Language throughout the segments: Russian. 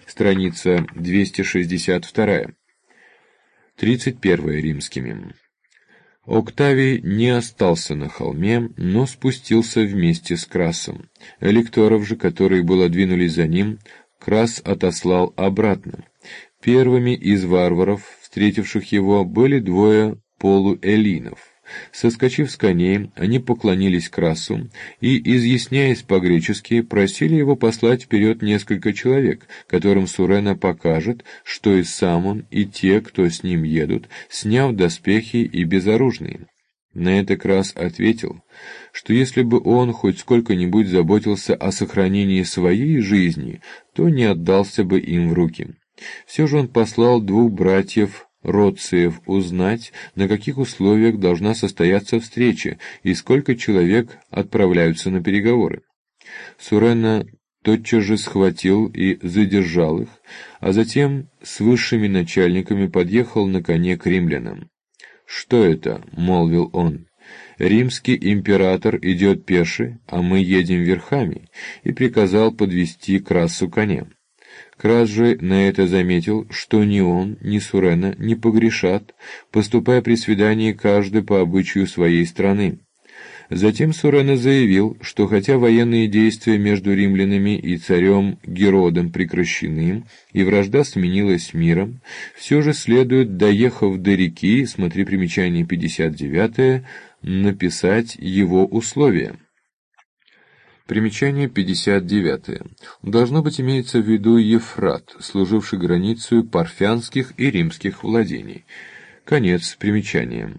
страница 262. 31 римскими. Октавий не остался на холме, но спустился вместе с Красом. Электоров же, которые было двинулись за ним, Крас отослал обратно. Первыми из варваров, встретивших его, были двое полуэллинов. Соскочив с коней, они поклонились Красу и, изъясняясь по-гречески, просили его послать вперед несколько человек, которым Сурена покажет, что и сам он, и те, кто с ним едут, сняв доспехи и безоружные. На это Крас ответил, что если бы он хоть сколько-нибудь заботился о сохранении своей жизни, то не отдался бы им в руки. Все же он послал двух братьев Роциев узнать, на каких условиях должна состояться встреча и сколько человек отправляются на переговоры. Сурена тотчас же схватил и задержал их, а затем с высшими начальниками подъехал на коне к римлянам. «Что это?» — молвил он. «Римский император идет пеше, а мы едем верхами», и приказал подвести Красу коня. Крас же на это заметил, что ни он, ни Сурена не погрешат, поступая при свидании каждый по обычаю своей страны. Затем Сурена заявил, что хотя военные действия между римлянами и царем Геродом прекращены, и вражда сменилась миром, все же следует, доехав до реки, смотри примечание 59, написать его условия. Примечание 59. Должно быть, имеется в виду Ефрат, служивший границей парфянских и римских владений. Конец примечания.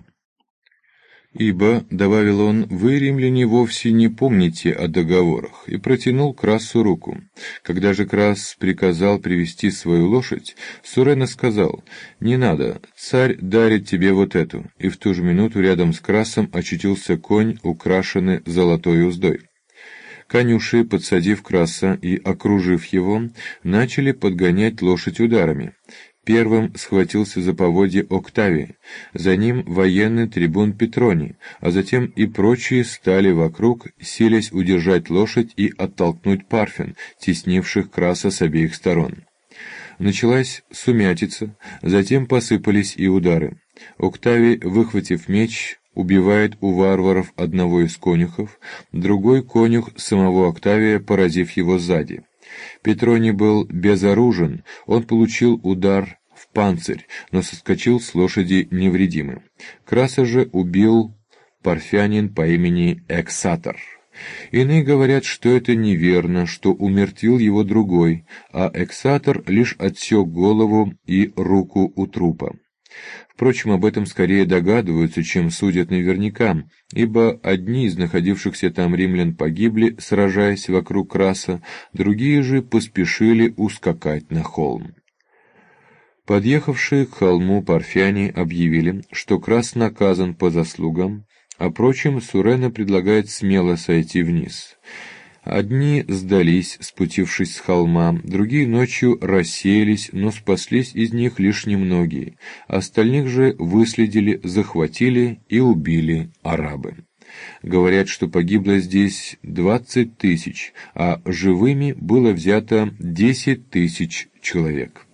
«Ибо, — добавил он, — вы, римляне, вовсе не помните о договорах», и протянул Красу руку. Когда же Крас приказал привести свою лошадь, Сурена сказал: «Не надо, царь дарит тебе вот эту», и в ту же минуту рядом с Красом очутился конь, украшенный золотой уздой. Конюши, подсадив Краса и окружив его, начали подгонять лошадь ударами. Первым схватился за поводья Октавий, за ним военный трибун Петроний, а затем и прочие стали вокруг, силясь удержать лошадь и оттолкнуть парфян, теснивших Краса с обеих сторон. Началась сумятица, затем посыпались и удары. Октавий, выхватив меч, убивает у варваров одного из конюхов, другой конюх самого Октавия, поразив его сзади. Петроний был безоружен, он получил удар в панцирь, но соскочил с лошади невредимым. Краса же убил парфянин по имени Эксатор. Иные говорят, что это неверно, что умертвил его другой, а Эксатор лишь отсек голову и руку у трупа. Впрочем, об этом скорее догадываются, чем судят наверняка, ибо одни из находившихся там римлян погибли, сражаясь вокруг Краса, другие же поспешили ускакать на холм. Подъехавшие к холму парфяне объявили, что Крас наказан по заслугам, а прочим Сурена предлагает смело сойти вниз. Одни сдались, спустившись с холма, другие ночью рассеялись, но спаслись из них лишь немногие, остальных же выследили, захватили и убили арабы. Говорят, что погибло здесь 20 000, а живыми было взято 10 000 человек.